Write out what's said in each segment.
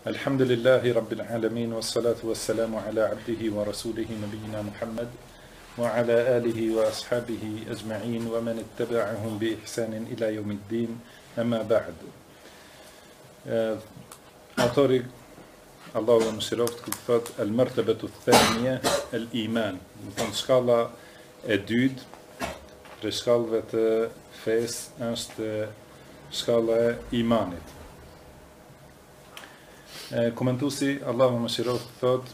Alhamdulillahi Rabbil Alamin, wassalatu wassalamu ala abdihi wa rasulihi nabiyina Muhammad wa ala alihi wa ashabihi ajma'in wa man ittaba'ahum bi ihsanin ila yawmiddin, amma ba'd. Autori Allahu mëshiroft këtë thot al-martabatu ath-thaniya al-iman, do të thonë shkalla e dytë për shkallëve të fesë është shkalla e imanit. Komentuesi Allahu mëshiroft thot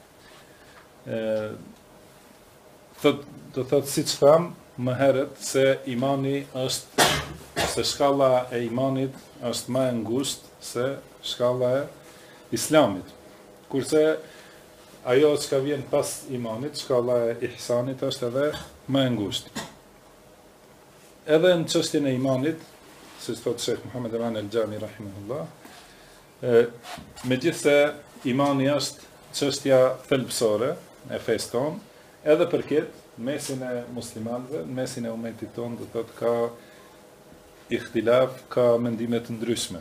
do thot siç tham më herët se imani është se shkalla e imanit është më e ngushtë se shkalla e islamit. Kurse ajo që vjen pas imanit, shkalla e ihsanit është edhe më e ngushtë. Edhe në çështjen e imanit, siç thot Sheikh Muhammad Eman al-Jami rahimahullah, megjithse imani është çështja thelbësore e fesë tonë, edhe për këtë mesin e muslimanëve, mesin e umetit tonë, do thotë ka ihtilaf, ka mendime të ndryshme.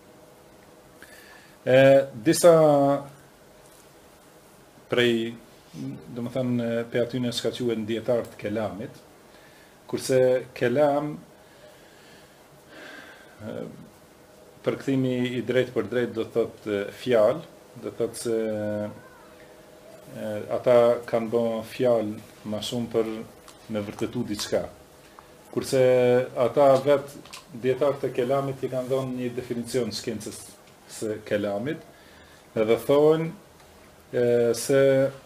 Disa prej, domethënë pe atyne që ka quhen dietar të kelamit, kurse kelam përkthimi i drejt për drejt do thotë fjalë, do thotë se ata kanë bën fjalë më shumë për me vërtetu diçka. Kurse ata vetë dietarët e kelamit i kanë dhënë një definicion shkencës së kelamit, edhe thonë se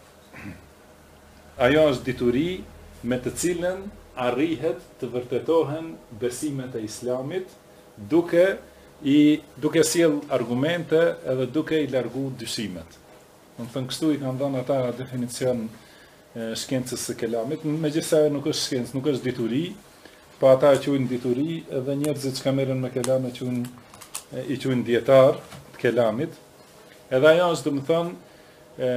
ajo është dituri me të cilën arrihet të vërtetohen besimet e islamit duke sjell argumente edhe duke i largu dyshimet. Do të thënë kështu i kanë dhënë ata definicion shkencës së kelamit, megjithëse nuk është shkencë, nuk është dituri, po ata e quajnë dituri, edhe njerëzit që merren me kelam i quajnë dietar të kelamit. Edhe ajo është, domethënë,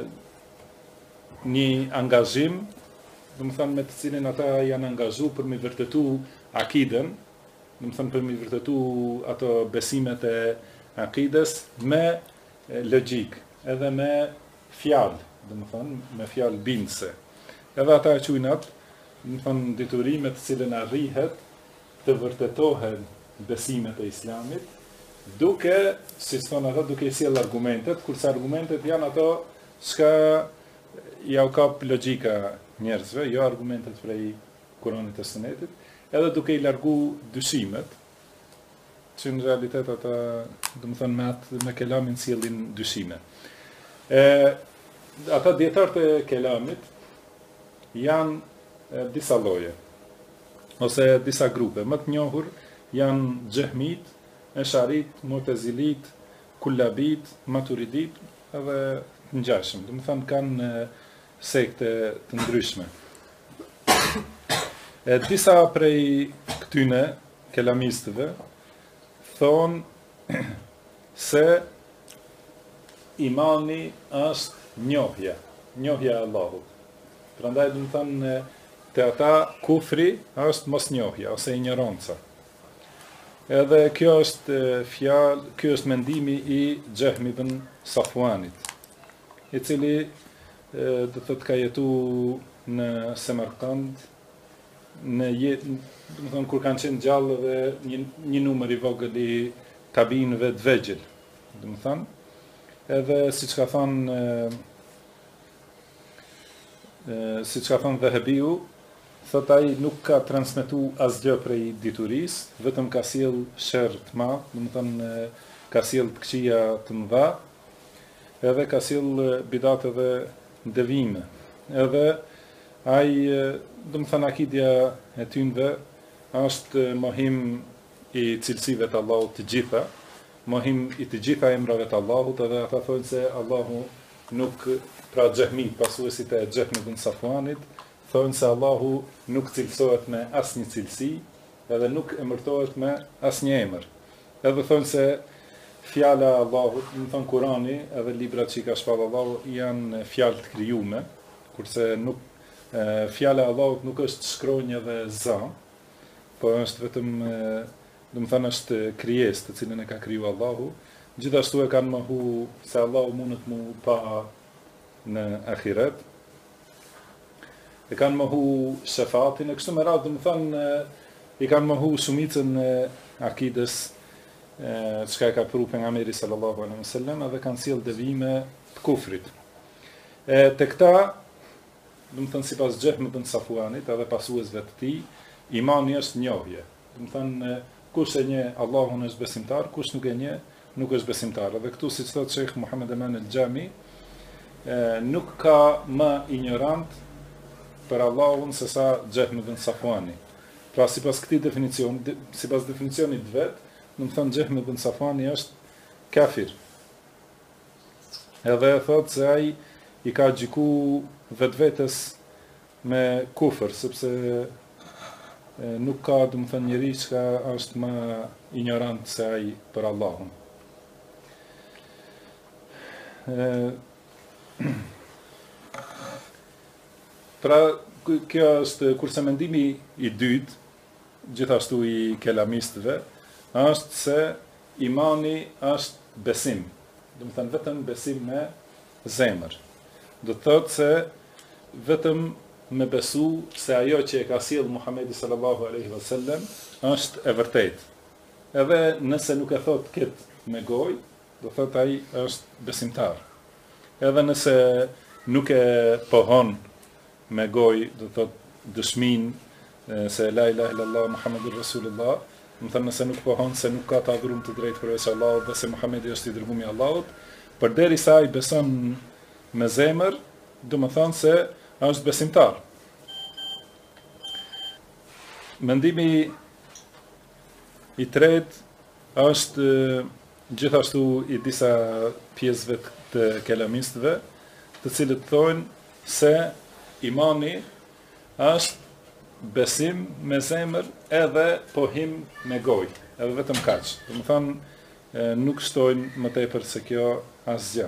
një angazhim, domethënë me të cilin ata janë angazhuar për me vërtetu akiden, domethënë për me vërtetu ato besimet e akides me logjik, edhe me fjalë, domethënë me fjalë bindëse. Edhe ata e quajnë atë, domethënë dituri me të cilën arrihet të vërtetohen besimet e islamit, duke, si thonë ata, duke i sjell argumentet, kurse argumentet janë ato çka ja u kap logjika njerëzve, jo argumentet prej Kuranit e Sunetit, edhe duke i largu dyshimet, që në realitet ata, domethënë me kelamin sjellin dyshime. Ata dietarët e kelamit janë disa lloje, ose disa grupe. Më të njohur janë Xehmit, Esharit, Mu'tazilit, Kullabit, Maturidit edhe të ngjashëm. Domethënë kanë sekte të ndryshme. Disa prej këtyne kelamistëve thonë se imani është njohja e Allahut. Prandaj do të thonë te ata kufri është mosnjohja ose ignoranca. Edhe kjo është mendimi i Xehmi ibn Safuanit, i cili do të thotë ka jetu në Semerkand, domethënë kur kanë qenë gjallë dhe një numër i vogël i tabinëve të vegjël, domethënë, edhe siç ka thënë Dhahabiu, thot ai nuk ka transmetu asgjë prej diturisë, vetëm ka sjell sherr të madh, domethënë ka sjell të këqija të mëdha, edhe ka sjell bidat edhe devime. Edhe ai, domethënë akidja e tynve është mohim i cilësive të Allahut të gjitha, mohim i të gjitha emrave të Allahut, edhe ata thonë se Allahu nuk, pra Xehmi, pasuesit e Xehmi ibn Safuanit, thonë se Allahu nuk cilësohet me asnjë cilësi, edhe nuk emërtohet me asnjë emër. Edhe thonë se fjala e Allahut, domethënë Kurani, edhe librat që i ka shpallë Allahu janë fjalë të krijuara, kurse fjala e Allahut nuk është shkronjë dhe za, po është vetëm, domethënë është krijesë të cilën e ka kriju Allahu, gjithashtu e kanë mohu se Allahu mundet mu pa në ahiret, e kanë mohu shefatin, e kështu me radhë, dhe më thënë, i kanë mohu shumicën e akides, çka e ka pru pejgamberi sallallahu alaihi wasallam, edhe kanë sjell devijime të kufrit. Te këta, do të thënë sipas Xehmit bin Safuanit, edhe pasuesve të tij, imani është njohje. Do të thënë kush e njeh Allahun është besimtar, kush nuk e njeh nuk është besimtar. Edhe këtu siç thotë Sheikh Muhammad Aman al-Jami, nuk ka më ignorant për Allahun se sa Xehmit bin Safuani. Pra sipas këtij definicioni, sipas definicionit vet, do të thënë Xehmit bin Safuani është kafir. Edhe thotë se ai i ka gjiku vetvetes me kufër, sepse nuk ka, do të thënë, njeri që është më ignorant se ai për Allahun. Pra, kjo është, kurse mendimi i dytë, gjithashtu i kelamistëve, është se imani është besim. Do të thënë vetëm besim me zemër. Do të thotë se vetëm me besu se ajo që e ka sjellë Muhamedi sallallahu alaihi wasallam është e vërtetë. Edhe nëse nuk e thot këtë me gojë, do thotë ai është besimtar. Edhe nëse nuk e pohon me gojë, do thotë dëshminë se la ilaha illallah Muhammedur Rasulullah, do thënë nëse nuk pohon se nuk ka të adhuruar të drejtë përveç Allahut dhe se Muhamedi është i dërguari i Allahut, përderisa ai beson me zemër, do më thonë se është besimtar. Mendimi i tretë është gjithashtu i disa pjesëve të kelamistëve, të cilët thonë se imani është besim me zemër edhe pohim me gojë, edhe vetëm kaq. Do më thonë, nuk shtojnë më tepër se kjo asgjë.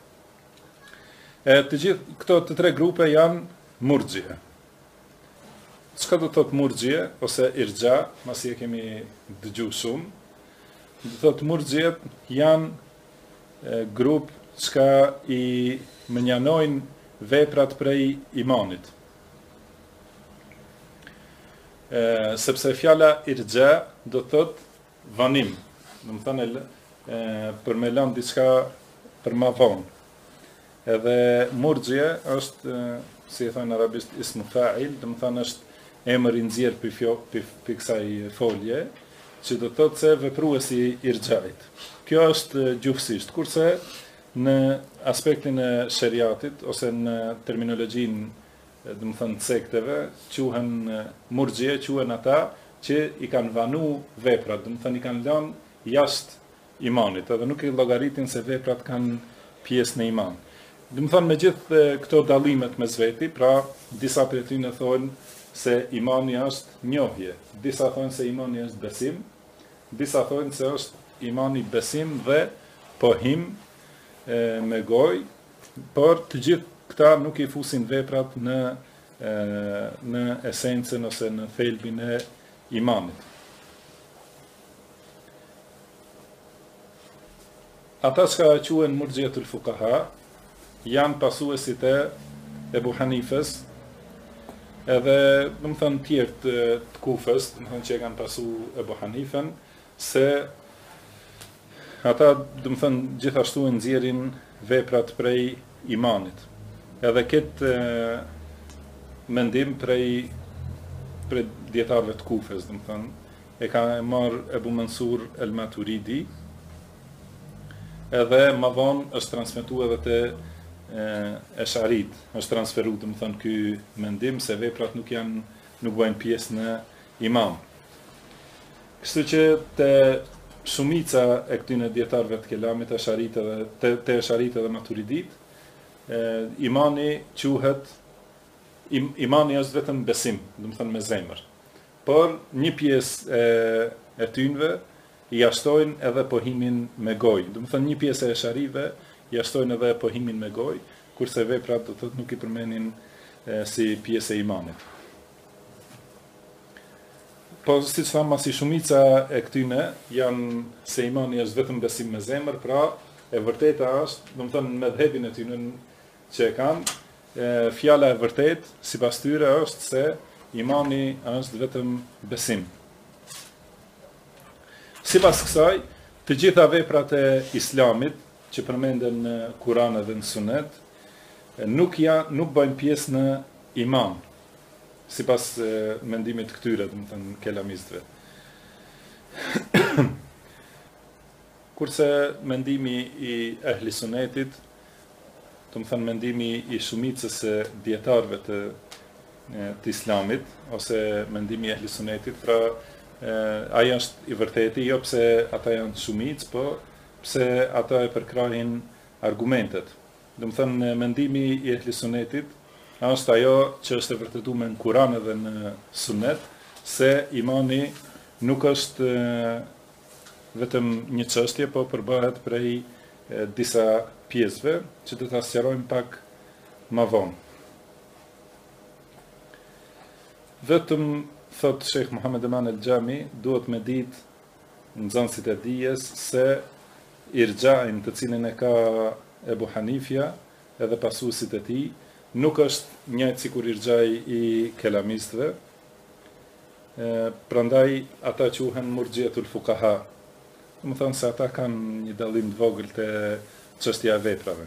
Të gjithë këto të tre grupe janë murxhie. Çka do të thotë murxhie ose irxha, masi e kemi dëgjuar shumë. Do të thotë murxhiet janë grup çka i menjanojnë veprat prej imanit. Sepse fjala irxha do të thotë vanim. Do të thonë për me lënë diçka për ma vonë. Edhe murxhie është, si e thonë arabisht, ismu fa'il, do të thonë është emër i nxjerr për kësaj folje, që do të thotë se vepruesi i irxhait. Kjo është gjuhësisht, kurse në aspektin e shariatit ose në terminologjinë, do të thonë sekteve, quhen murxhie, quhen ata që i kanë vanu veprat, do të thonë i kanë lënë jashtë imanit, edhe nuk i llogaritin se veprat kanë pjesë në iman. Do të thonë me gjithë këto dallimet mes veti, pra disa prej tyre thonë se imani është njohje, disa thonë se imani është besim, disa thonë se është imani besim dhe pohim me gojë, por të gjithë këta nuk i fusin veprat në esencën ose në thelbin e imanit. Ata që quhen murxhiatul fuqaha janë pasuesit e Ebu Hanifes, edhe, do të thënë, tjerë të Kufës, do të thënë që e kanë pasu Ebu Hanifen, se ata, do të thënë, gjithashtu e nxjerrin veprat prej imanit. Edhe këtë mendim prej dietarëve të Kufës, do të thënë, e ka marrë Ebu Mansur el-Maturidi, edhe më vonë është transmetuar edhe te Esharit, është transferuar, do të thënë, ky mendim se veprat nuk bëjnë pjesë në iman. Kështu që te shumica e këtyre dietarëve të kelamit, te Esharit dhe Maturidit, imani quhet, imani është vetëm besim, do të thënë me zemër. Por një pjesë e tynve i jashtojnë edhe pohimin me gojë. Do të thënë një pjesë e Esharive jashtojnë edhe pohimin me gojë, kurse veprat do të thotë nuk i përmenin si pjesë e imanit. po si që thamë, si shumica e këtyne janë se imani është vetëm besim me zemër, pra e vërteta është, do të thënë me dhebin e tyne që e kanë, fjala e vërtet, sipas tyre është se imani është vetëm besim. Sipas kësaj, të gjitha veprat e Islamit që përmenden në Kur'an dhe në Sunet, nuk bëjnë pjesë në iman, sipas mendimit këtyre, do të thënë kelamistëve. Kurse mendimi i ehli sunetit, do të thënë mendimi i shumicës së dietarëve të Islamit, ose mendimi i ehli sunetit, pra ai është i vërtetë, jo pse ata janë shumicë, po pse ata e përkrahin argumentet. Do të thënë mendimi i ehli sunetit është ajo që është e vërtetuar në Kur'an dhe në Sunet, se imani nuk është vetëm një çështje, po përbëhet prej disa pjesëve, që do ta sqarojmë pak më vonë. Vetëm, thot Sheikh Muhammed Eman el-Xhami, duhet me ditë nxënësit e dijes se irxhain të cilin e ka Ebu Hanifja edhe pasuesit e tij, nuk është njëjtë sikur irxhai i kelamistëve. Prandaj ata quhen murxhiatul fuqaha. Do të thonë se ata kanë një dallim të vogël te çështja e veprave.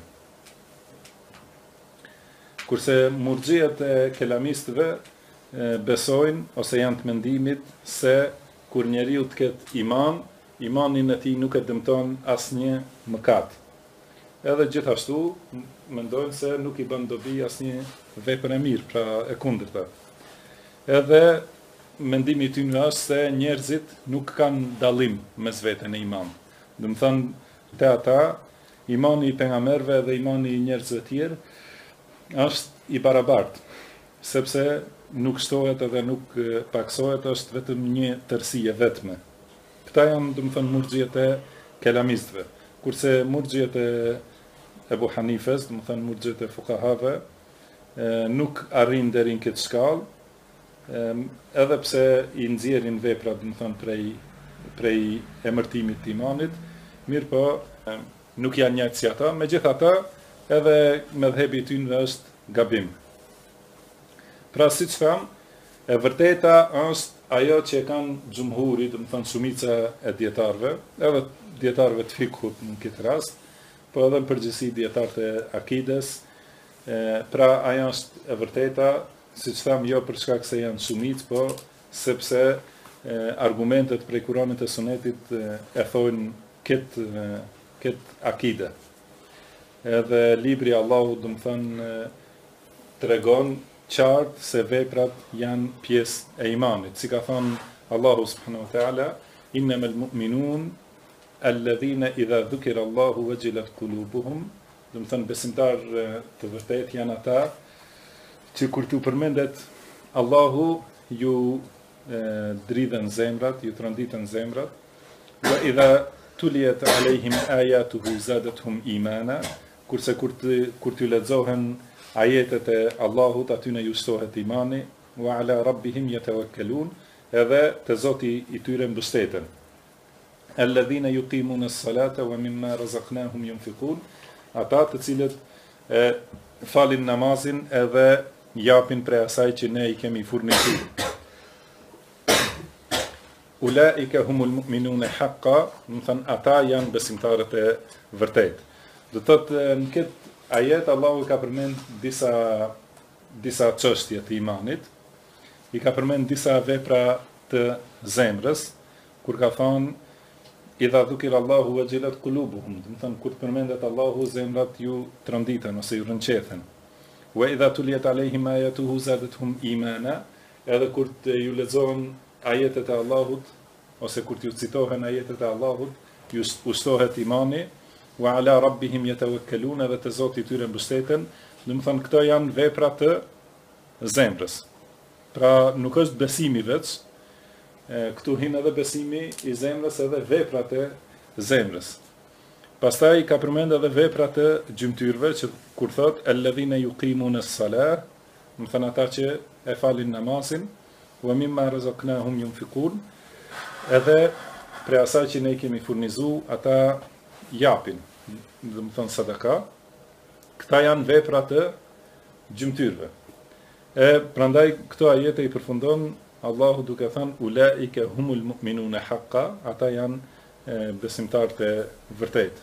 Kurse murxhiat e kelamistëve besojnë ose janë të mendimit se kur njeriu të ketë iman, imanin e tij nuk e dëmton asnjë mëkat. Edhe gjithashtu mendojnë se nuk i bën dobi asnjë vepër e mirë, pra e kundërta. Edhe mendimi i tyre është se njerëzit nuk kanë dallim mes veten e iman. Do të thënë te ata imani i pejgamberëve dhe imani i njerëzve të tjerë është i barabartë, sepse nuk shtohet edhe nuk paksohet, është vetëm një tërësi e vetme. Këta janë, do të thënë, murxhiet e kelamistëve, kurse murxhiet e Ebu Hanifes, do të thënë murxhiet e fuqahave, nuk arrin deri në këtë shkallë, edhe pse i nxjerrin veprat, do të thënë prej emërtimit të imanit, mirë po nuk janë njëjtë si ata, megjithatë edhe mëdhëbi i tyre është gabim. Pra siç tham, e vërteta është ajo që e kanë xhumhuri, do të thënë shumica e dietarëve, edhe dietarëve të fikut në këtë rast, po edhe në përgjithësi dietarët e akides, pra ajo është e vërteta, siç tham, jo për shkak se janë shumicë, po sepse argumentet prej Kuranit e Sunetit e thojnë këtë akide. Edhe libri Allahu, do të thënë, tregon qartë se veprat janë pjesë e imanit. Si ka thënë Allahu subhanahu wa taala, innamal mu'minun alladhina idha dhukira Allahu wajilat qulubuhum, do të thënë besimtar të vërtet janë ata që kur t'u përmendet Allahu ju dridhen zemrat, ju tronditen zemrat, wa idha tuliyat alehim ayatuhu zadatuhum imana, kurse kur t'u lexohen ajetet e Allahut, aty në ju shtohet imani, wa ala rabbihim yatawakkalun, edhe te Zoti i tyre mbështeten. Alladhina yuqimuna as-salata wa mimma razaqnahum yunfiqun, ata të cilët falin namazin edhe japin prej asaj që ne i kemi furnizuar. Ulaika humul mu'minuna haqqan, do të thënë ata janë besimtarët e vërtet. Do të thotë në këtë ajet Allahu ka përmend disa çështje të imanit, i ka përmend disa vepra të zemrës, kur ka thënë idha dhukira Allahu wajilat qulubuhum, do të thënë kur përmendet Allahu zemrat ju tronditen ose ju rënqethen. Wa idha tuliyat alehim ayatuhu zadatuhum imana, edhe kur ju lexohen ajetet e Allahut ose kur ju citohen ajetet e Allahut, ju ushtohet imani, wa ala rabbihim yatawakkalun, edhe te Zoti i tyre mbështeten. Do të thënë këto janë vepra të zemrës. Pra nuk është besimi veç, këtu hin edhe besimi i zemrës edhe veprat e zemrës. Pastaj ka përmend edhe veprat e gjymtyrëve, që kur thot alladhina yuqimuna as-salah, do të thënë ata që e falin namazin, wa mimma razaqnahum yunfiqun, edhe prej asaj që ne kemi furnizu, ata japin, dhe më thonë sadaka. Këta janë vepra të gjymtyrve. E prandaj këto ajete i përfundon Allahu duke thënë ulaike humul mu'minuna haqqa, ata janë besimtarët e vërtet.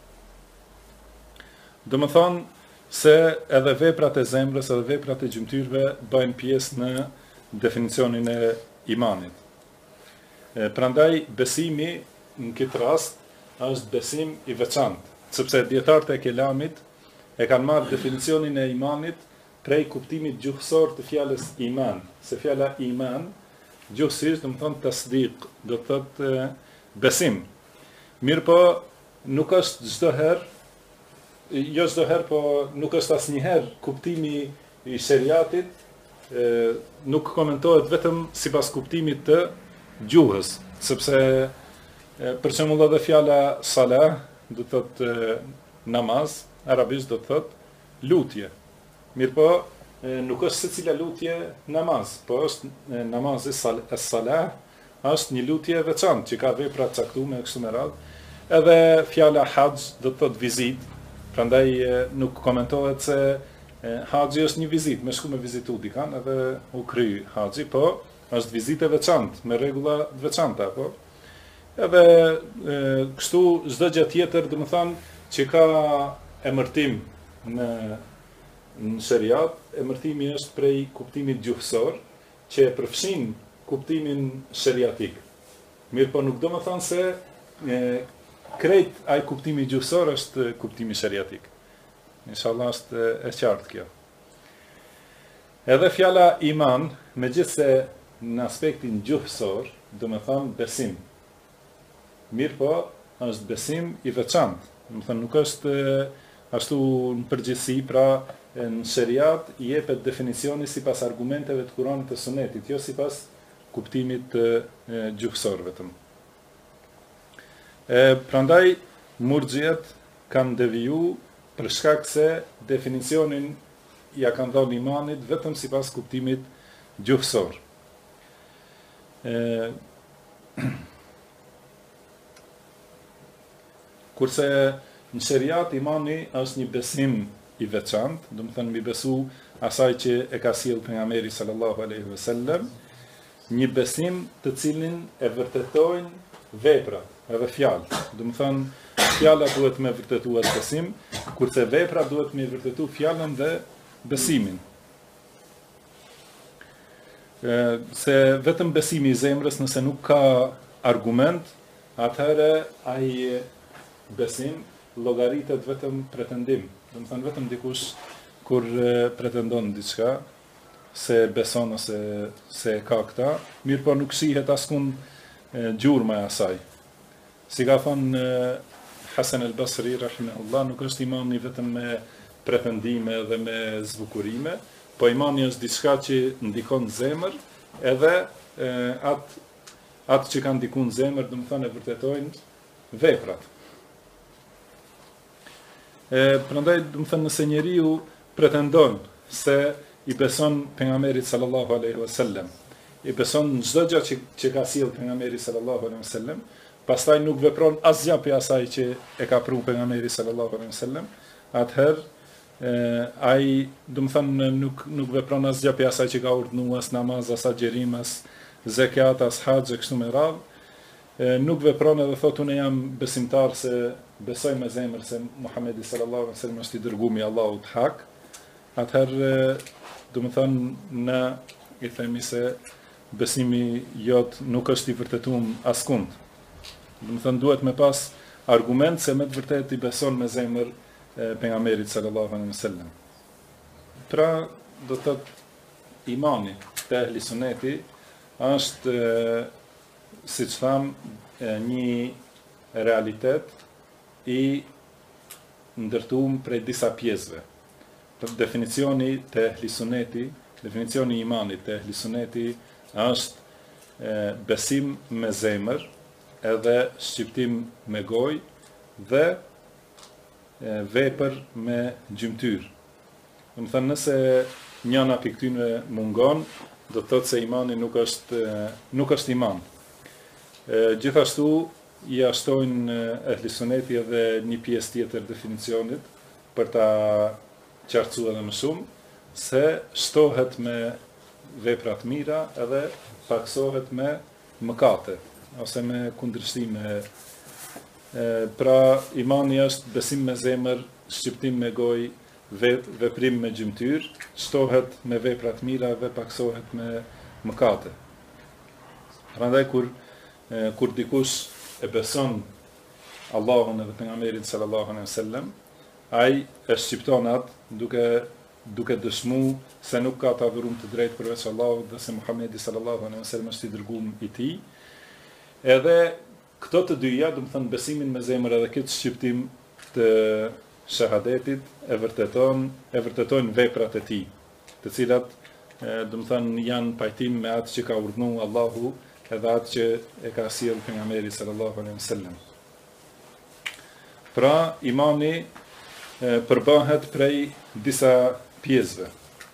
Do më thonë se edhe veprat e zemrës, edhe veprat e gjymtyrve bëjnë pjesë në definicionin e imanit. Prandaj besimi në këtë rast është besim i veçantë, sepse dietarët e kelamit e kanë marrë definicionin e imanit prej kuptimit gjuhësor të fjalës iman, se fjala iman gjuhësisht do të thonë tasdiq, do të thotë besim. Mirë po nuk është çdo herë, jo çdo herë, po nuk është asnjëherë kuptimi i sheriatit nuk komentohet vetëm sipas kuptimit të gjuhës, sepse për shembull edhe fjala salah do të thotë namaz, arabisht do të thotë lutje. Mirë po, nuk është secila lutje namaz, po është namazi es-salah, është një lutje veçantë që ka vepra të caktuara kështu me radhë. Edhe fjala hax do të thotë vizitë, prandaj nuk komentohet se haxhi është një vizitë, me shku me vizitu dikan edhe u kry haxhi, po është vizitë e veçantë me rregulla të veçanta, po. Edhe kështu çdo gjë tjetër, do të thonë që ka emërtim në sheriat, emërtimi është prej kuptimit gjuhësor, që e përfshin kuptimin sheriatik. Mirë po nuk do më thonë se krejt ai kuptimi gjuhësor është kuptimi sheriatik. Inshallah është e qartë kjo. Edhe fjala iman, megjithse në aspektin gjuhësor, do më thonë besim. Mirë po, është besim i veçantë. Do më thonë nuk është ashtu në përgjithësi, pra në sheriat i jepet definicioni sipas argumenteve të Kuranit të Sunetit, jo sipas kuptimit të gjuhësor vetëm. Prandaj murxhiet kanë deviju për shkak se definicionin ja kanë dhënë imanit vetëm sipas kuptimit gjuhësor. Kurse në sheriat imani është një besim i veçantë, do të thënë mi besu asaj që e ka sjell pejgamberi sallallahu alaihi wasallam, një besim të cilin e vërtetojnë veprat edhe fjalët. Do të thënë fjala duhet me vërtetuar besim, kurse vepra duhet me vërtetu fjalën dhe besimin. Se vetëm besimi i zemrës nëse nuk ka argument, atëherë ai besim llogaritet vetëm pretendim. Do të thënë vetëm dikush kur pretendon diçka se beson ose se ka këta, mirë po nuk shihet askund gjurma e asaj. Si ka thënë Hasan al-Basri rahimahullah, nuk është imani vetëm me pretendime dhe me zbukurime, po imani është diçka që ndikon në zemër, edhe atë që kanë ndikuar në zemër, do të thënë e vërtetojnë veprat. Prandaj, do të thënë nëse njeriu pretendon se i beson pejgamberit sallallahu alaihi wasallam, i beson në çdo gjë që ka sjell pejgamberi sallallahu alaihi wasallam, pastaj nuk vepron asgjë për asaj që e ka pru pejgamberi sallallahu alaihi wasallam, atëherë ai, do të thënë nuk vepron asgjë për asaj që ka urdhënuar, as namaz, as agjerim, as zakat, as haxh, kështu me radhë. Nuk vepron edhe thotë unë jam besimtar se besoj me zemër se Muhamedi sallallahu alaihi wasallam është i dërguari i Allahut hak, atëherë do të thënë në i themi se besimi jot nuk është i vërtetuar askund. Do të thënë duhet me pas argument se me të vërtetë i beson me zemër pejgamberit sallallahu alaihi wasallam. Pra do të thotë imani te ehli suneti është siç tham një realitet i ndërtuar prej disa pjesëve. Definicioni te ehli suneti, definicioni i imanit te ehli suneti është besim me zemër, edhe shqiptim me gojë dhe vepër me gjymtyr. Do të thënë nëse njëna pikë tyre mungon, do të thotë se imani nuk është iman. Gjithashtu i ashtojnë ehli suneti edhe një pjesë tjetër definicionit për ta qartësuar edhe më shumë, se shtohet me vepra të mira edhe paksohet me mëkate ose me kundërshtime. Pra imani është besim me zemër, shqiptim me gojë, veprim me gjymtyr, shtohet me vepra të mira dhe paksohet me mëkate. Prandaj kur dikush e beson Allahun edhe pejgamberin sallallahu alaihi wasallam, ai e shqipton atë duke dëshmu se nuk ka të adhurum të drejtë përveç Allahut dhe se Muhamedi sallallahu alaihi wasallam është i dërguar i tij. Edhe këto të dyja, do të thënë besimin me zemër edhe këtë shqiptim të shahadetit e vërtetojnë veprat e tij, të cilat do të thënë janë pajtim me atë që ka urdhëruar Allahu edhe atë që e ka sjellë pejgamberi sallallahu alaihi wasallam. Pra imani përbahet prej disa pjesëve.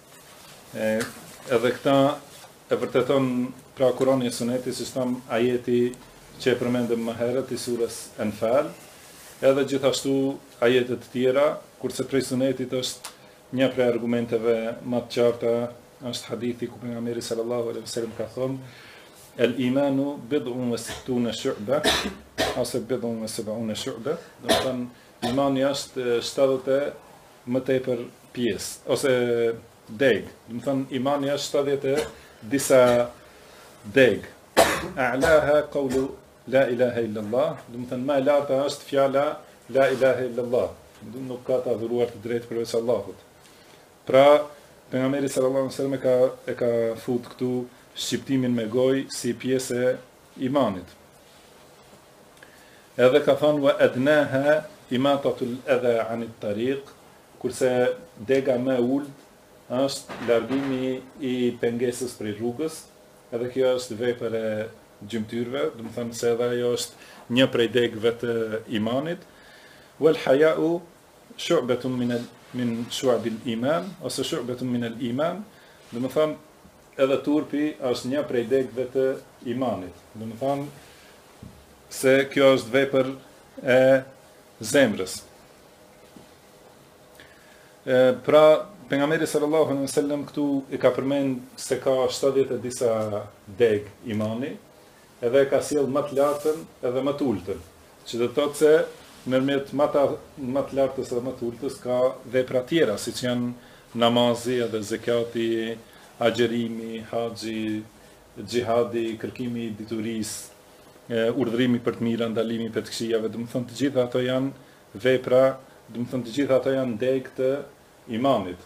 Edhe këta e vërteton pra Kurani e Suneti, si tham ajeti që e përmendëm më herët i surës Anfal, edhe gjithashtu ajetet të tjera, kurse prej Sunetit është një prej argumenteve më të qarta është hadithi ku pejgamberi sallallahu alaihi wasallam ka thënë: El imanu bid'un wa sittuna shu'ba, ose bid'un wa sab'una shu'ba, do të thënë imani është 70 më tepër pjesë, ose deg. Do të thënë imani është 70 disa deg. A'laha qawlu la ilaha illallah, do të thënë më e larta është fjala la ilaha illallah. Nuk ka të adhuruar të drejtë përveç Allahut. Pra, pejgamberi sallallahu alaihi wasallam e ka fut këtu shqiptimin me gojë si pjesë e imanit. Edhe ka thënë wa adnaha imatatul adha anit tariq, kurse dega më e ulët është largimi i pengesës prej rrugës, edhe kjo është vepër e gjymtyrve, do të thënë se edhe ajo është një prej degëve të imanit. Wal haya'u shu'batun min shu'abil iman, ose shu'batun min al iman, do të thënë edhe turpi është një prej degëve të imanit. Do të thënë se kjo është vepër e zemrës. Pra, pejgamberi sallallahu alaihi wasallam këtu i ka përmend se ka 70 e disa degë imani, edhe ka sjell më të lartën edhe më të ultën, që do të thotë se ndërmjet më të lartës edhe më të ultës ka vepra tjera, siç janë namazi edhe zekati, agjerimi, haxhi, xhihadi, kërkimi i diturisë, urdhërimi për të mira, ndalimi për të këqijave, do të thonë të gjitha ato janë vepra, do të thonë të gjitha ato janë degë të imanit.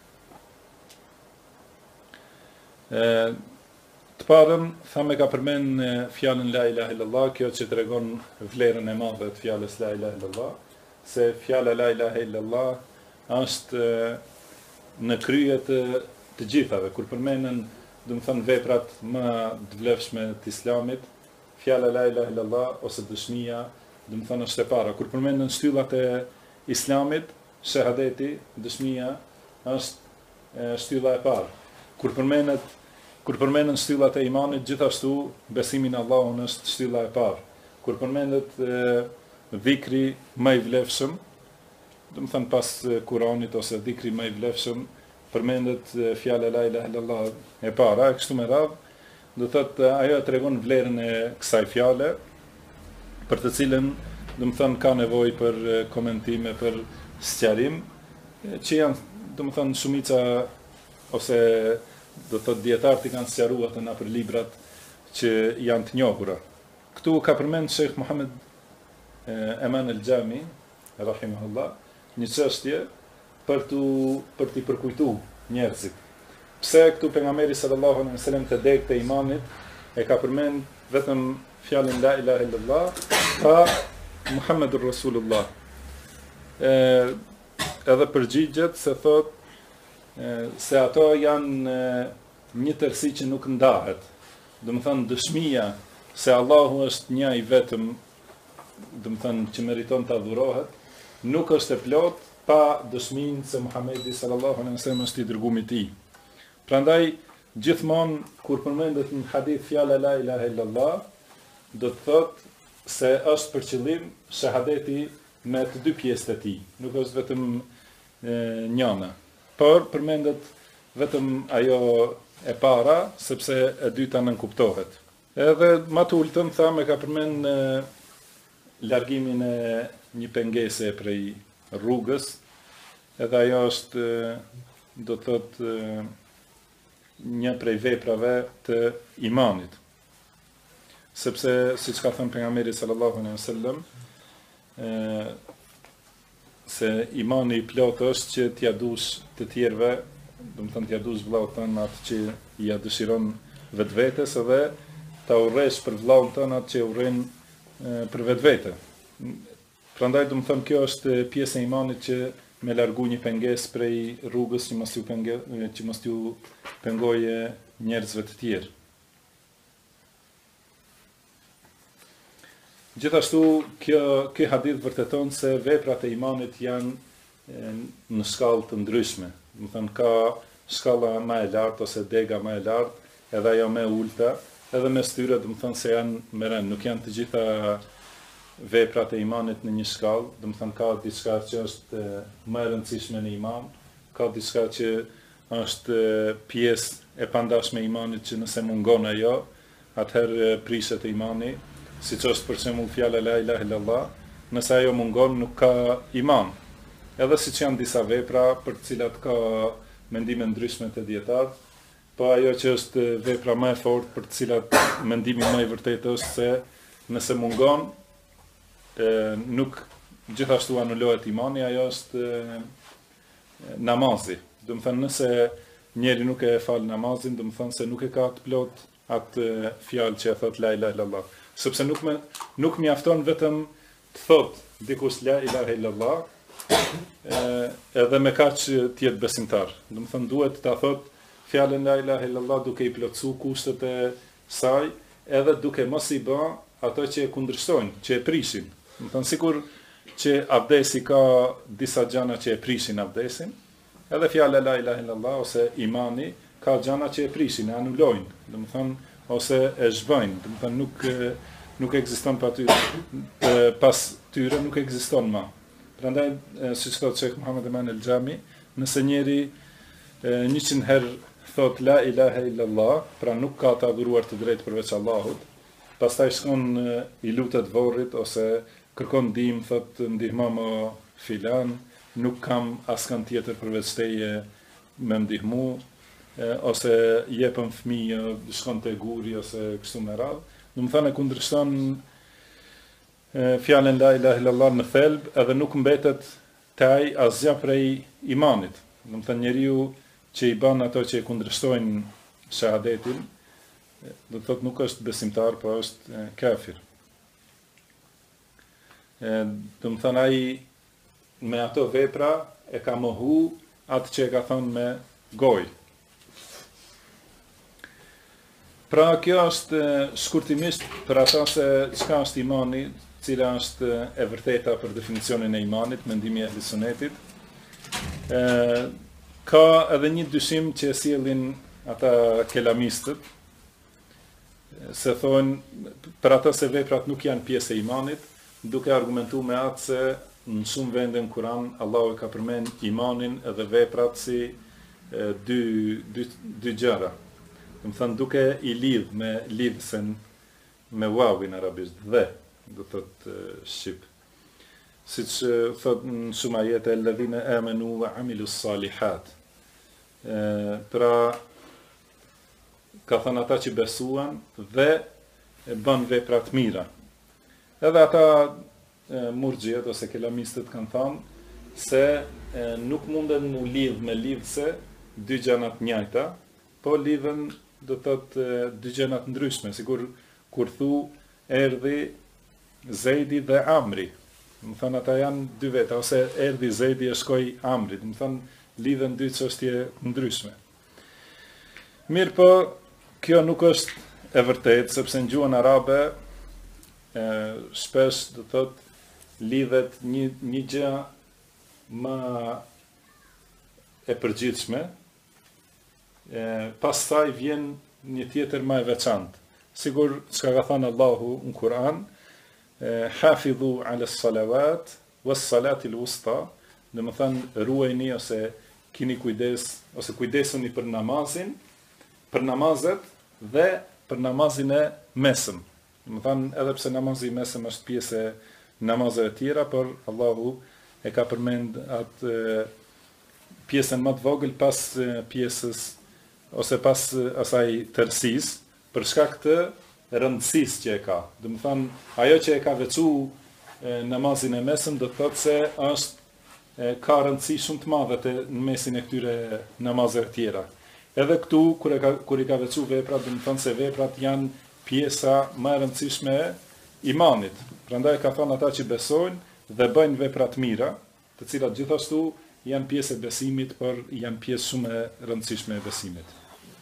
Të parën, thamë ka përmend fjalën la ilaha illallah, kjo që tregon vlerën e madhe të fjalës la ilaha illallah, se fjala la ilaha illallah është në krye të gjithave, kur përmenden, do të thënë veprat më të vlefshme të Islamit, fjala la ilaha illallah ose dëshmia, do të thënë është e para. Kur përmenden shtyllat e Islamit, shahadeti, dëshmia është shtylla e parë. Kur përmenden shtyllat e imanit, gjithashtu besimi në Allahun është shtylla e parë. Kur përmendet dhikri më i vlefshëm, do të thënë pas Kuranit ose dhikri më i vlefshëm, përmendet fjala la ilaha illallah e para, e kështu me radhë, do thotë ajo tregon vlerën e kësaj fjale, për të cilën do të thënë ka nevojë për komentime, për sqarim, që janë do të thënë shumica ose do të thotë dietarët i kanë sqaruar atë nëpër librat që janë të njohura. Këtu ka përmend Sheikh Muhammad Eman el-Jami, rahimahullah, një çështje për t'i përkujtuar njerëzit. Pse këtu pejgamberi sallallahu alaihi wasallam te degët e imanit e ka përmend vetëm fjalën la ilaha illallah, pa Muhammedur Rasulullah. Edhe përgjigjet se thot se ato janë një tërësi që nuk ndahet. Do të thënë dëshmia se Allahu është një i vetëm, do të thënë që meriton të adhurohet, nuk është e plot pa dëshminë se Muhamedi sallallahu alaihi wasallam është i dërguar i tij. Prandaj Gjithmonë kur përmendet në hadith fjala la ilaha illallah, do të thotë se është për qëllim shahadeti me të dy pjesët e tij, nuk është vetëm njëna. Por përmendet vetëm ajo e para, sepse e dyta nënkuptohet. Edhe më të ultën thamë ka përmend largimin e një pengese prej rrugës, edhe ajo është, do të thotë, një prej veprave të imanit. Sepse, siç ka thënë pejgamberi sallallahu alaihi wasallam, se imani i plot është që t'ia dush të tjerëve, do të thënë t'ia dush vllaut tënd atë që ja dëshiron vetvetes, edhe ta urresh për vllaun tënd atë që urren për vetvete. Prandaj do të thënë kjo është pjesë e imanit që me largu një pengesë prej rrugës që mos t'ju pengoje njerëzve të tjerë. Gjithashtu, ky hadith vërteton se veprat e imanit janë në shkallë të ndryshme. Do të thënë ka shkalla më e lartë ose dega më e lartë, edhe ajo më e ulta, edhe mes tyre do të thënë se janë me rënd, nuk janë të gjitha veprat e imanit në një shkallë, do të thënë ka diçka që është më e rëndësishme në iman, ka diçka që është pjesë e pandashme e imanit që nëse mungon ajo, atëherë prishet imani, siç është për shembull fjala la ilaha illallah, nëse ajo mungon nuk ka iman. Edhe siç janë disa vepra për të cilat ka mendime ndryshme të dietarë, po ajo që është vepra më e fortë për të cilat mendimi më i vërtetë është se nëse mungon nuk gjithashtu anulohet imani, ajo është namazi. Do të thënë nëse njeri nuk e fal namazin, do të thënë se nuk e ka të plot atë fjalë që e thot la ilaha illallah. Sepse nuk mjafton vetëm të thot dikush la ilaha illallah, edhe me kaq të jetë besimtar. Do të thënë duhet ta thot fjalën la ilaha illallah duke i plotësuar kushtet e saj, edhe duke mos i bë ato që e kundërshtojnë, që e prishin. Do të thënë sikur që abdesi ka disa gjëra që e prishin abdesin, edhe fjala la ilaha illallah ose imani ka gjëra që e prishin, e anulojnë. Do të thënë ose e zhbëjnë, do të thënë nuk ekziston pas tyre nuk ekziston më. Prandaj siç thotë Sheikh Muhammad Eman el-Xhami, nëse njeri 100 herë thot la ilaha illallah, pra nuk ka të adhuruar të drejtë përveç Allahut, pastaj shkon i lutet varrit ose kërkon ndihmë, thot ndihmo më filan, nuk kam askën tjetër përveç teje me ndihmu, ose jepën fëmijë, shkon te guri ose kështu me radhë. Do të thënë kundërshton fjalën la ilaha illallah në thelb, edhe nuk mbetet te ai asgjë prej imanit. Do të thënë njeriu që i bën ato që e kundërshtojnë shahadetin, do të thotë nuk është besimtar, po është kafir. Do të thënë ai me ato vepra e ka mohu atë që e ka thënë me gojë. Pra kjo është shkurtimisht për ata se çka është imani, cila është e vërteta për definicionin e imanit, mendimi i ehli sunetit. Ka edhe një dyshim që e sjellin ata kelamistët, se thonë për ata se veprat nuk janë pjesë e imanit, duke argumentuar me atë se në shumë vende në Kur'an Allahu e ka përmend imanin edhe veprat si dy gjëra. Do të thënë duke i lidh me lidhsen me wawin arabisht dhe do thotë shqip. Siç thot në shumë ajete alladhina amanu wa amilus salihat. Pra ka thënë ata që besuan dhe bën vepra të mira. Edhe ata murxhiet ose kelamistët kanë thënë se nuk munden mu lidh me lidhse dy gjëra të njëjta, po lidhen do të thotë dy gjëra të ndryshme, sikur kur thu erdhi Zejdi dhe Amri. Do të thënë ata janë dy veta, ose erdhi Zejdi e shkoi Amri, do të thënë lidhen dy çështje ndryshme. Mirë po, kjo nuk është e vërtetë, sepse në gjuhën arabe shpesh do të thotë lidhet një gjë më e përgjithshme pastaj vjen një tjetër më e veçantë. Sigur çka ka thënë Allahu në Kur'an, hafidhu ala salawat was salati al-wusta, do të thënë ruajini ose keni kujdes ose kujdesuni për namazin, për namazet dhe për namazin e mesëm. Do të thënë edhe pse namazi i mesëm është pjesë e namazeve të tjera, por Allahu e ka përmend atë pjesën më të vogël pas pjesës ose pas asaj tërësisë, për shkak të rëndësisë që e ka. Do të thënë, ajo që e ka veçu namazin e mesëm, do të thotë se është ka rëndësi shumë të madhe në mesin e këtyre namazeve tjera. Edhe këtu, kur i ka veçu veprat, do të thonë se veprat janë pjesa më e rëndësishme e imanit. Prandaj ka thënë ata që besojnë dhe bëjnë vepra të mira, të cilat gjithashtu janë pjesë e besimit, por janë pjesë shumë e rëndësishme e besimit.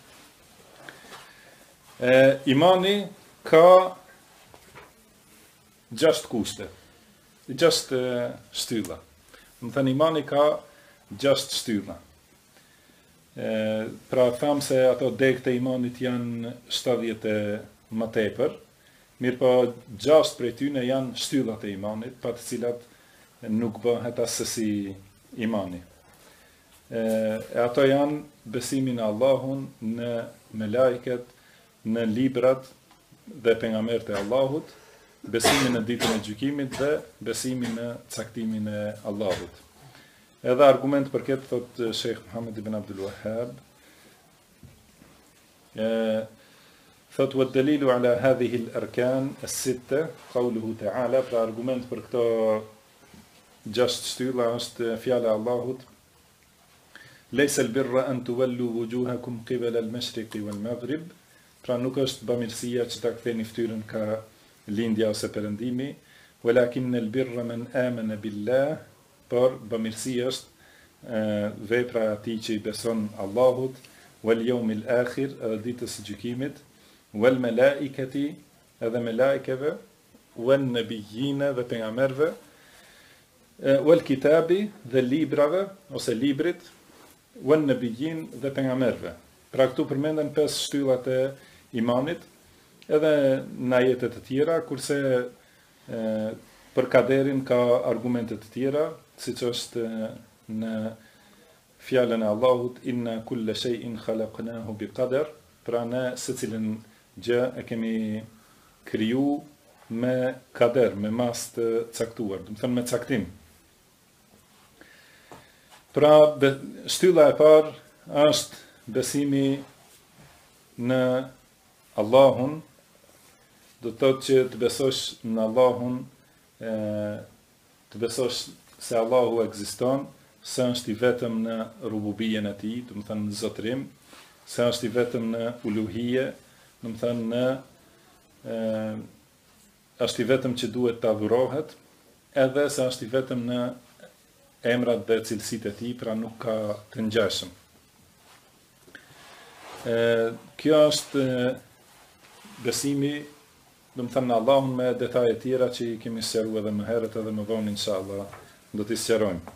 Imani ka 6 kushte, 6 shtylla. Më thënë, imani ka 6 shtylla. Pra thamë se ato degët e imanit janë 70 më tepër, mirë po 6 prej tyne janë shtyllat e imanit, pa të cilat nuk bëhet asesi imani. Ato janë besimi në Allahun, në melajket, në librat dhe pejgamberët e Allahut, besimi në ditën e gjykimit dhe besimi në caktimin e Allahut. Edhe argument për këtë thot Sheikh Muhammad ibn Abdul Wahhab, thot wa dalilu ala hadhihi al-arkan as-sitta qawluhu ta'ala, pra argument për këto 6 shtylla është fjala e Allahut, Laysa al-birra an tuwallu wujuhakum qibala al-mashriqi wal-maghrib, pra nuk është bamirësia që ta ktheni fytyrën ka lindja ose perëndimi, walakin al-birra man amana billah, por bamirësia është vepra e atij që i beson Allahut, wal yawmil akhir, edhe ditës së gjykimit, wal malaikati, edhe malaikeve, wal nabiyina dhe pejgamberëve, wal kitabi dhe librave ose librit, wal nabiyyin dhe pejgamberëve. Pra këtu përmenden 5 shtyllat e imanit, edhe në ajetet të tjera, kurse për kaderin ka argumente të tjera, siç është në fjalën e Allahut, inna kulla shay'in khalaqnahu biqadar, pra ne secilin gjë e kemi kriju me kader, me mas të caktuar, do të thënë me caktim. Pra shtylla e parë është besimi në Allahun, do të thotë që të besosh në Allahun, të besosh se Allahu ekziston, se është i vetëm në rububijen e tij, do të thënë në zotërim, se është i vetëm në uluhije, do të thënë në është i vetëm që duhet të adhurohet, edhe se është i vetëm në emrat dhe cilësitë e tij, pra nuk ka të ngjashëm. Kjo është besimi, do të thënë në Allahun me detaje tjera që i kemi sqaruar edhe më herët edhe më vonë inshallah do t'i sqarojmë.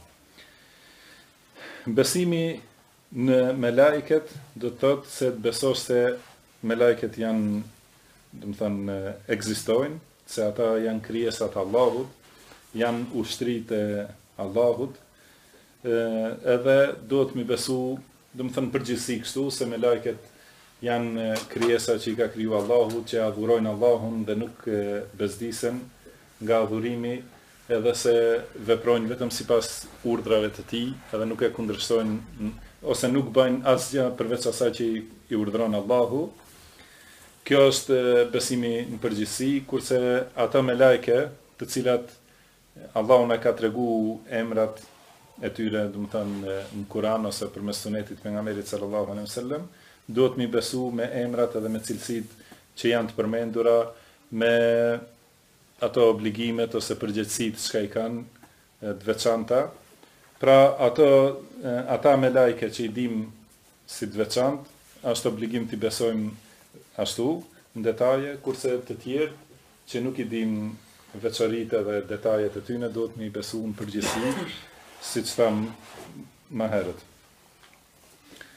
Besimi në melajket do të thotë se të besosh se melajket janë, do të thënë, ekzistojnë, se ata janë krijesat e Allahut, janë ushtritë e Allahut, edhe duhet mi besu, do të thënë përgjithësi kështu, se melajket janë krijesa që i ka kriju Allahu, që adhurojnë Allahun dhe nuk bezdisen nga adhurimi, edhe se veprojnë vetëm sipas urdhrave të tij, edhe nuk e kundërshtojnë ose nuk bëjnë asgjë përveç asaj që i urdhron Allahu. Kjo është besimi në përgjithësi, kurse ata melajke, të cilat Allahu na ka tregu emrat e tyre, do të thënë në Kur'an ose përmes sunetit pejgamberit sallallahu alaihi wasallam, duhet mi besu me emrat edhe me cilësitë që janë të përmendura, me ato obligimet ose përgjegjësitë që i kanë të veçanta. Pra ata me lajke që i dim si të veçantë, është obligim të besojmë ashtu në detaje, kurse të tjerë që nuk i dim veçoritë dhe detajet e tyre, duhet mi besu në përgjithësi, siç tham më herët.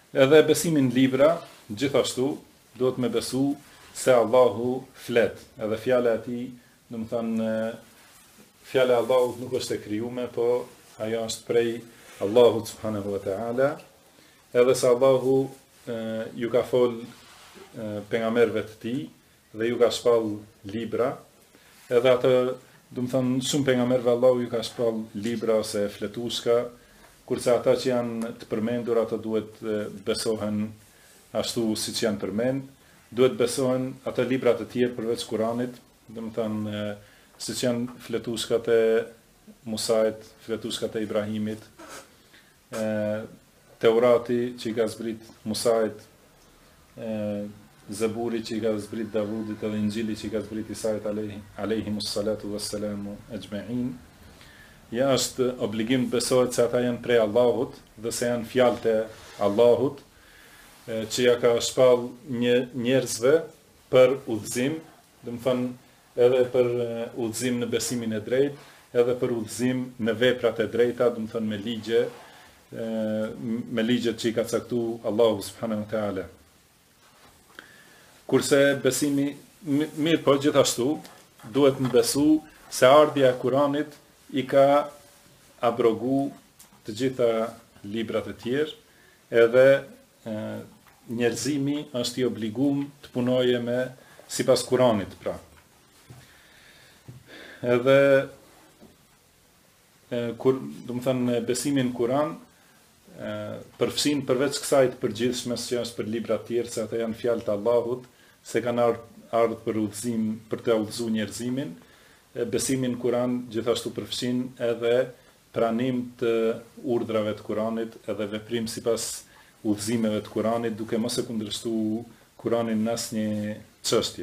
Edhe besimin libra, gjithashtu, duhet me besu se Allahu flet. Edhe fjala e tij, do të thënë, fjala e Allahut nuk është e krijuar, po ajo është prej Allahut subhanahu wa taala. Edhe se Allahu ju ka fol pejgamberëve të tij dhe ju ka shpall libra, edhe atë, do të thënë, shumë pejgamberëve Allahu ju ka shpall libra ose fletushka, kurse ata që janë të përmendur, ata duhet besohen ashtu siç janë përmend, duhet besohen ata libra të tjerë përveç Kuranit, do të thënë siç janë fletushkat e Musait, fletushkat e Ibrahimit, Teurati që i ka zbrit Musait, Zaburi që i ka zbrit Davudit, edhe Injili që i ka zbrit Isait alayhimus salatu wassalamu ajma'in. Ja është obligim të besohet se ata janë prej Allahut dhe se janë fjalët e Allahut që ja ka shpall njerëzve për udhëzim, do të thënë edhe për udhëzim në besimin e drejtë, edhe për udhëzim në veprat e drejta, do të thënë me ligjet që i ka caktuar Allahu subhanahu wa taala. Kurse besimi mirë, po gjithashtu duhet të besu se ardhja e Kuranit i ka abrogu të gjitha librat e tjerë, edhe njerëzimi është i obliguar të punojë me sipas Kuranit, pra. Edhe do të thënë besimin në Kuran përfshin përveç kësaj të përgjithshme që është për libra të tjerë, se ata janë fjalët e Allahut, se kanë ardhur për udhëzim, për të udhëzuar njerëzimin. Besimin në Kuran gjithashtu përfshin edhe pranim të urdhrave të Kuranit, edhe veprim sipas udhëzimeve të Kuranit, duke mos e kundërshtuar Kuranin në asnjë çështje.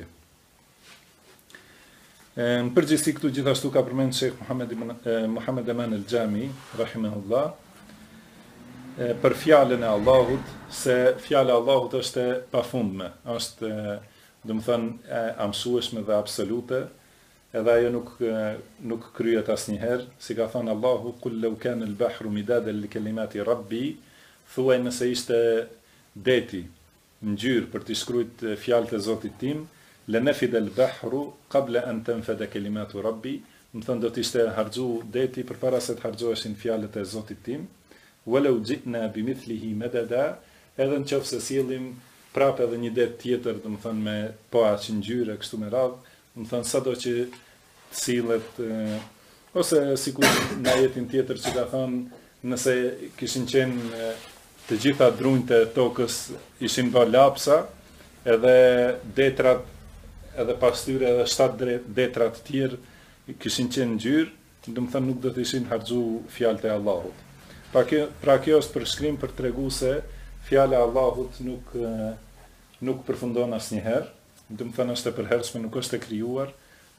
Në përgjithësi këtu gjithashtu ka përmend Sheikh Muhammed Eman el-Jami, rahimahullah, për fjalën e Allahut, se fjala e Allahut është e pafundme, është, do të thënë, e amshueshme dhe absolute, edhe ajo nuk kryhet asnjëherë, si ka thënë Allahu, kul law kana al-bahru midadan li kalimati rabbi, thuaj nëse ishte deti ngjyrë për të shkruajtur fjalët e Zotit tim, lanafida al-bahru qabla an tanfada kalimatu rabbi, do të thënë do të ishte harxhu deti përpara se të harxhoheshin fjalët e Zotit tim, walau ji'na bimithlihi madada, edhe nëse sjellim prapë edhe një det tjetër, do të thënë me po aq ngjyrë kështu me radhë, do të thënë sado që sillet, ose sikur në ajetin tjetër që ka thënë nëse kishin qenë të gjitha drunjtë e tokës ishin bërë lapsa, edhe detrat, edhe pas tyre edhe 7 detra të tjerë kishin qenë ngjyrë, do të thënë nuk do të ishin harxhu fjalët e Allahut. Pra kjo është përshkrim për tregu se fjala e Allahut nuk përfundon asnjëherë, do të thënë është e përhershme, nuk është e krijuar,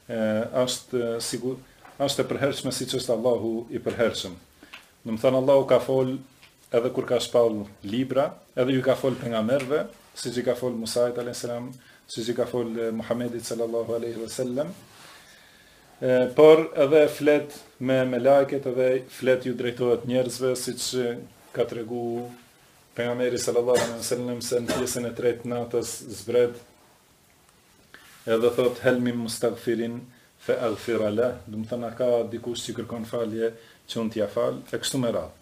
është e përhershme siç është Allahu i përhershëm. Do të thënë Allahu ka fol edhe kur ka shpall libra, edhe ju ka fol pejgamberëve, siç i ka fol Musait alayhis salam, siç i ka fol Muhamedit sallallahu alaihi wasallam. Por edhe flet me melajket, edhe flet ju drejtohet njerëzve, siç ka tregu pejgamberi sallallahu alaihi wasallam se në pjesën e tretë të natës zbret, edhe thot helmi mustaghfirin fa aghfir lah, do të thënë ka dikush që kërkon falje që unë t'ja fal, e kështu me radhë.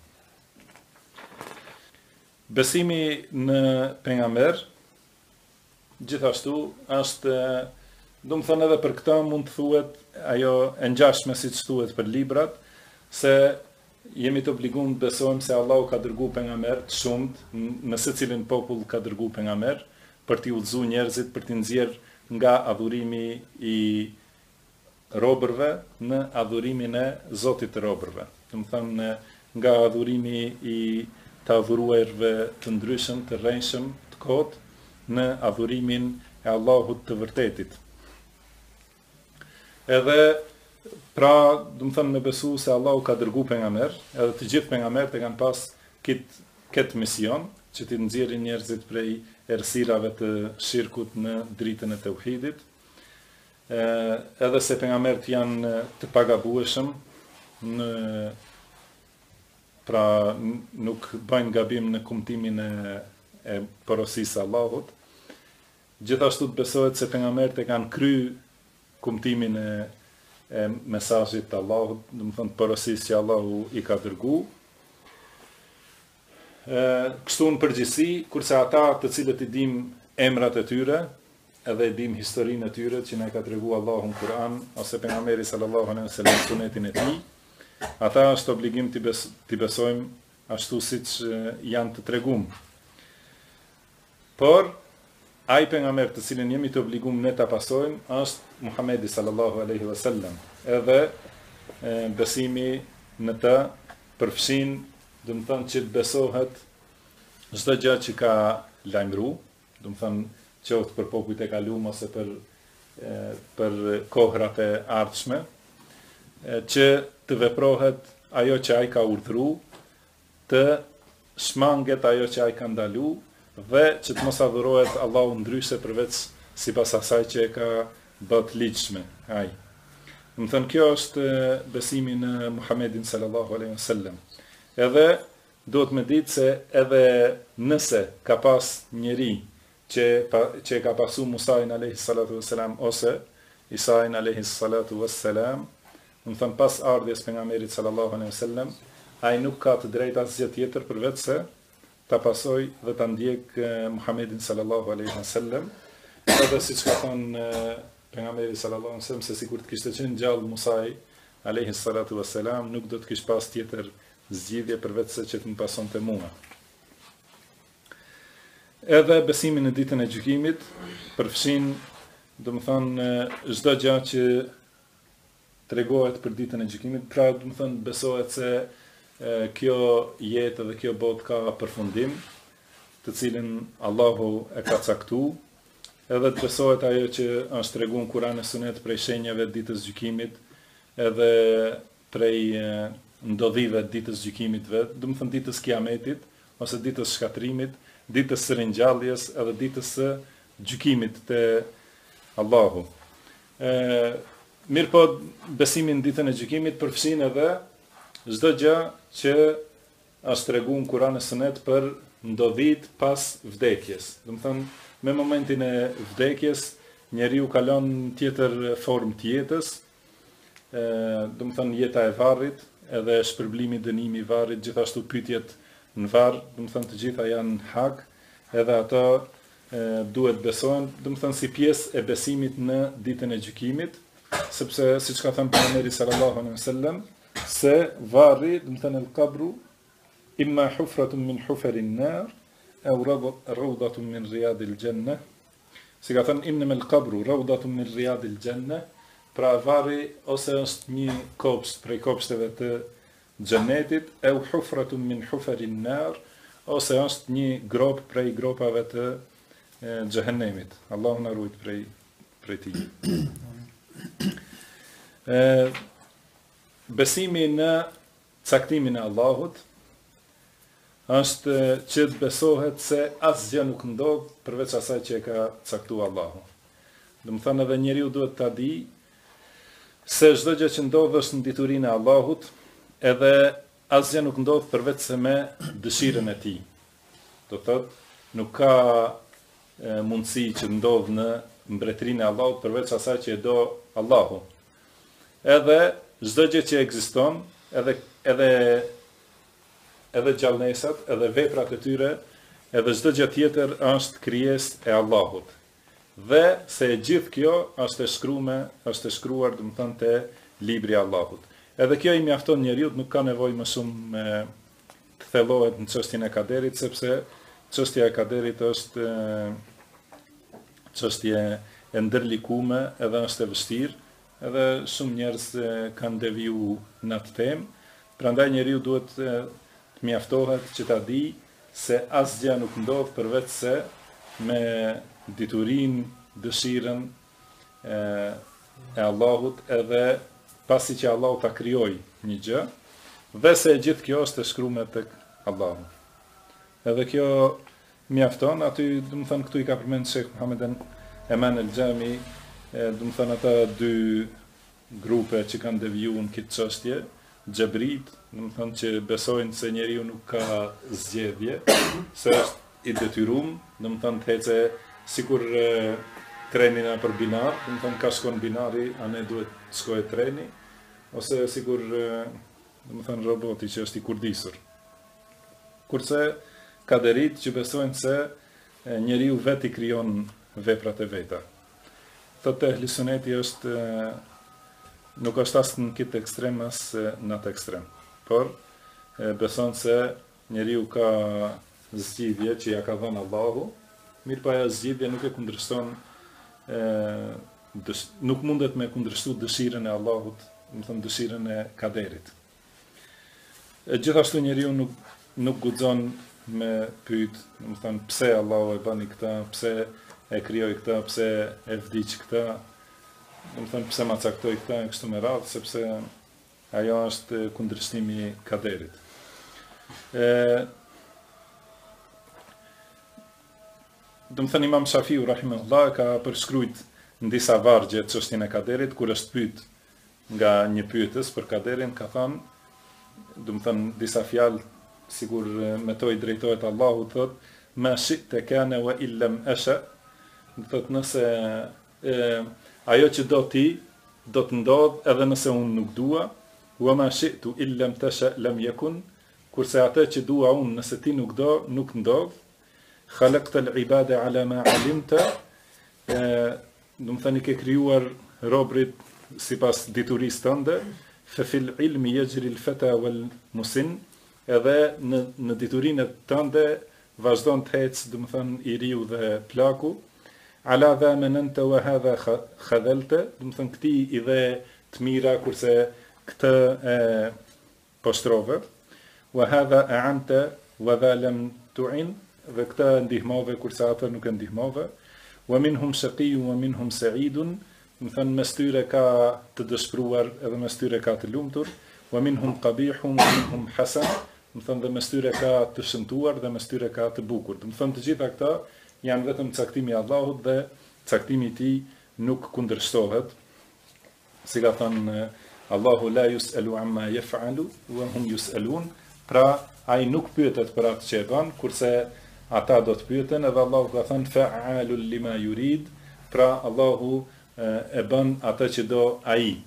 Besimi në pejgamber gjithashtu është, do të thënë edhe për këtë mund të thuhet ajo e ngjashme siç thuhet për librat, se jemi të obliguar të besojmë se Allahu ka dërguar pejgamber të shumtë, në secilin popull ka dërguar pejgamber për t'i udhëzuar njerëzit, për t'i nxjerrë nga adhurimi i robërve në adhurimin e Zotit të robërve. Do të thënë nga adhurimi i të adhuruarve të ndryshëm, të rrejshëm, të kotë, në adhurimin e Allahut të vërtetit. Edhe, pra, do të thënë me besu se Allahu ka dërguar pejgamber, edhe të gjithë pejgamberët e kanë pas këtë mision, që t'i nxjerrin njerëzit prej errësirave të shirkut në dritën e tauhidit, edhe se pejgamberët janë të pagabueshëm, pra nuk bëjnë gabim në kumtimin e porosisë së Allahut. Gjithashtu të besohet se pejgamberët e kanë kry kumtimin e mesazhit të Allahut, do të thonë porosisë që Allahu i ka dërguar. Kështu në përgjithësi, kurse ata të cilët i dim emrat e tyre, edhe i dim historinë e tyre që na ka treguar Allahu në Kur'an ose pejgamberi sallallahu alaihi wasallam në sunetin e tij, ata është obligim t'i besojmë ashtu siç janë të treguar. Por ai pejgamber të cilin jemi të obliguar ne ta pasojmë është Muhamedi sallallahu alaihi wasallam. Edhe besimi në të përfshin, do të thonë që të besohet çdo gjë që ka lajmëruar, do të thonë qoftë për popujt e kaluam ose për kohrat e ardhshme, që të veprohet ajo që ai ka urdhëruar, të shmanget ajo që ai ka ndaluar dhe që të mos adhurohet Allahu ndryshe përveç sipas asaj që e ka bërë ligjshme ai. Do të thënë kjo është besimi në Muhamedit sallallahu alaihi wasallam. Edhe duhet me ditë se edhe nëse ka pas njeri që ka pasu Musajin alayhi salatu wassalam ose Isajin alayhi salatu wassalam, do të thënë pas ardhjes pejgamberit sallallahu alaihi wasallam, ai nuk ka të drejtë asgjë tjetër përveç se ta pasoj dhe ta ndjek Muhamedit sallallahu alaihi wasallam. Edhe siç ka thënë pejgamberi sallallahu alaihi wasallam, se sikur të kishte qenë gjallë Musai alayhi salatu wassalam, nuk do të kish pas tjetër zgjidhje përveç se që të më pasonte mua. Edhe besimi në ditën e gjykimit përfshin, do të thonë, çdo gjë që tregohet për ditën e gjykimit, pra do të thonë besohet se kjo jetë dhe kjo botë ka përfundim, të cilin Allahu e ka caktuar, edhe të besohet ajo që është treguar në Kur'an e Sunet prej shenjave të ditës gjykimit, edhe prej ndodhive të ditës gjykimit vetë, do të thonë ditës kiametit, ose ditës shkatrimit, ditës së ringjalljes edhe ditës së gjykimit të Allahu. Mirë po, besimin në ditën e gjykimit përfshin edhe çdo gjë që është treguar në Kur'an e Sunet për ndodhit pas vdekjes. Do të thonë, me momentin e vdekjes, njeriu kalon tjetër formë të jetës, do të thonë jeta e varrit, edhe shpërblimi, dënimi i varrit, gjithashtu pyetjet në varr, do të thonë të gjitha janë hak, edhe ato duhet besohen, do të thonë si pjesë e besimit në ditën e gjykimit, sepse siç ka thënë pejgamberi sallallahu alaihi wasallam, se varri, do të thonë el-qabru imma hufratun min hufarin nar aw rawdatun min riyadil janna. Si ka thënë inna el-qabru rawdatun min riyadil janna, pra varri ose është një kopsht prej kopshteve të xhenetit, au hufratun min hufarin nar, ose është një grop prej gropave të xhehenemit. Allahu na ruaj prej tij. Besimi në caktimin e Allahut është që të besohet se asgjë nuk ndodh përveç asaj që e ka caktuar Allahu. Do të thonë edhe njeriu duhet ta di se çdo gjë që ndodh është në diturinë e Allahut, edhe asgjë nuk ndodh përveç se me dëshirën e tij. Do thotë, nuk ka mundësi që ndodh në mbretërinë e Allahut përveç asaj që e do Allahu. Edhe çdo gjë që ekziston, edhe gjallënesat, edhe veprat e tyre, edhe çdo gjë tjetër është krijesë e Allahut. Dhe se gjithë kjo është e shkruar, do të thonë, te libri i Allahut. Edhe kjo i mjafton njeriu, nuk ka nevojë më shumë të thellohet në çështjen e kaderit, sepse çështja e kaderit është çështje e ndërlikuar, edhe është e vështirë, edhe shumë njerëz kanë deviju në atë temë. Prandaj njeriu duhet të mjaftohet që ta di se asgjë nuk ndodh përveç se me diturinë, dëshirën e Allahut, edhe pasi që Allahu ta krijoi një gjë, dhe se gjithë kjo është e shkruar tek Allahu. Edhe kjo mjafton, aty do të thënë këtu i ka përmendur Sheikh Muhammeden Eman el-Xhami, do të thënë ata dy grupe që kanë devijuar në këtë çështje, Xhabrit, do të thënë që besojnë se njeriu nuk ka zgjedhje, se është i detyrum, do më thënë të hece sikur trenina për binar, do më thënë ka shkon binari, a ne duhet të shkoj treni, ose sikur do më thënë roboti që është i kurdisur. Kurse kaderit që besojnë se njeriu vetë i krijon veprat e veta. Thotë ehli suneti është nuk është as në këtë ekstrem as në atë ekstrem, por beson se njeriu ka zgjidhje që ja ka dhënë Allahu, mirë pa ajo zgjidhje nuk e kundërshton, nuk mundet me kundërshtu dëshirën e Allahut, do të thënë dëshirën e kaderit. Gjithashtu njeriu nuk guxon me pyet, do të thënë pse Allahu e bani këtë, pse e krijoi këtë, pse e vdiq këtë, do të thënë pse ma caktoi këtë e kështu me radhë, sepse ajo është kundërshtimi i kaderit. Do të thënë Imam Shafiu rahimahullah ka përshkruajt në disa vargje çështjen e kaderit, kur është pyet nga një pyetës për kaderin, ka thënë, do të thënë disa fjalë sikur me to i drejtohet Allahut, thotë ma shi'ta kana wa illam asha, do thotë nëse ajo që do ti do të ndodh edhe nëse unë nuk dua, wa ma shi'tu illam tasha lam yakun, kurse atë që dua unë nëse ti nuk do, nuk ndodh. Khalaqta al-ibada ala ma alimta, do të thënë ke krijuar robrit sipas diturisë tënde, fa fil ilmi yajri al-fata wal musin, edhe në diturinë tënde vazhdon të ecë, do të thënë i riu dhe plaku. Ala dha mananta wa hadha khadalta, do të thënë këti i dhe të mira kurse këtë e poshtrove. Wa hadha a'anta wa dha lam tu'in, dhe këta ndihmove kurse atë nuk e ndihmove. Wa minhum shaqiyyun wa minhum sa'idun, do të thënë mes tyre ka të dëshpëruar edhe mes tyre ka të lumtur. Wa minhum qabihun wa minhum hasan, do të thënë dhe mes tyre ka të shëmtuar dhe mes tyre ka të bukur. Do të thënë të gjitha këta janë vetëm caktimi i Allahut dhe caktimi i tij nuk kundërshtohet. Si ka thënë Allahu la yus'alu amma yaf'alu wa hum yus'alun, pra ai nuk pyetet për atë që e bën, kurse ata do të pyeten, edhe Allahu ka thënë fa'alul lima yurid, pra Allahu e bën atë që do ai.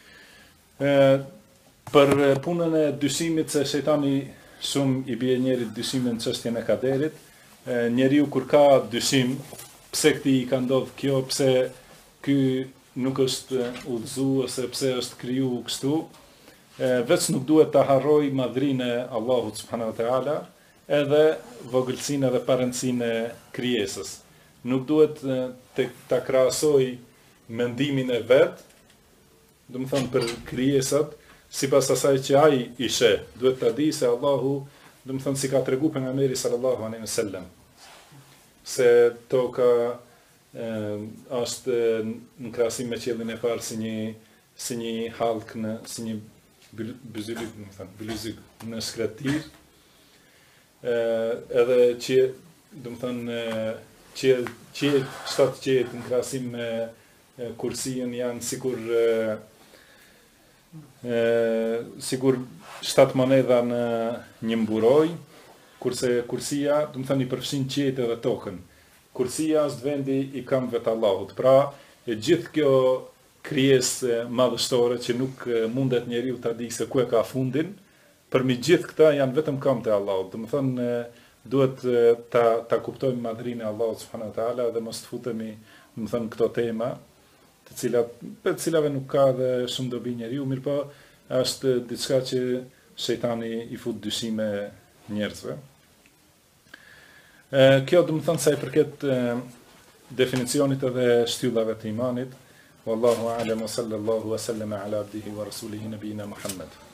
Për punën e dyshimit, se shejtani shumë i bie njerit dyshimin në çështjen e kaderit, njeriu kur ka dyshim, pse këtij i ka ndodhur kjo, pse ky nuk është udhëzu, ose pse është kriju kështu, veç nuk duhet të harroj madhrinë e Allahut subhanahu wa taala, edhe vogëlsinë dhe parëndsinë e krijesës. Nuk duhet ta krahasoj mendimin e vet, do të thënë për krijesat, sipas asaj që ai i sheh. Duhet ta di se Allahu, do të thënë si ka treguar pejgamberi sallallahu alaihi wasallam, se toka është në krahasim me qiellin e parë si një hallk si një byzylik, do të thënë byzyk në shkretir. Edhe që, do të thënë, shtatë qetë në krahasim me kursijën janë sikur 7 monedha në një mburoj, kurse kursia, do të thënë i përfshin qetë edhe tokën. Kursia është vendi i këmbëve të Allahut. Pra, gjithë kjo krijesë madhështore që nuk mundet njeriu ta di se ku e ka fundin, përmi gjithë këta janë vetëm këmbët e Allahut. Do të thënë duhet ta kuptojmë madhrinë e Allahut subhanahu wa taala dhe mos të futemi, do të thënë këto tema, të cilave nuk ka dhe shumë dobi njeriu, mirëpo është diçka që shejtani i fut dyshime njerëzve. Kjo do të thënë sa i përket definicionit edhe shtyllave të imanit. Wallahu a'lam wa sallallahu wa sallama ala abdihi wa rasulihi nabiyina Muhammad.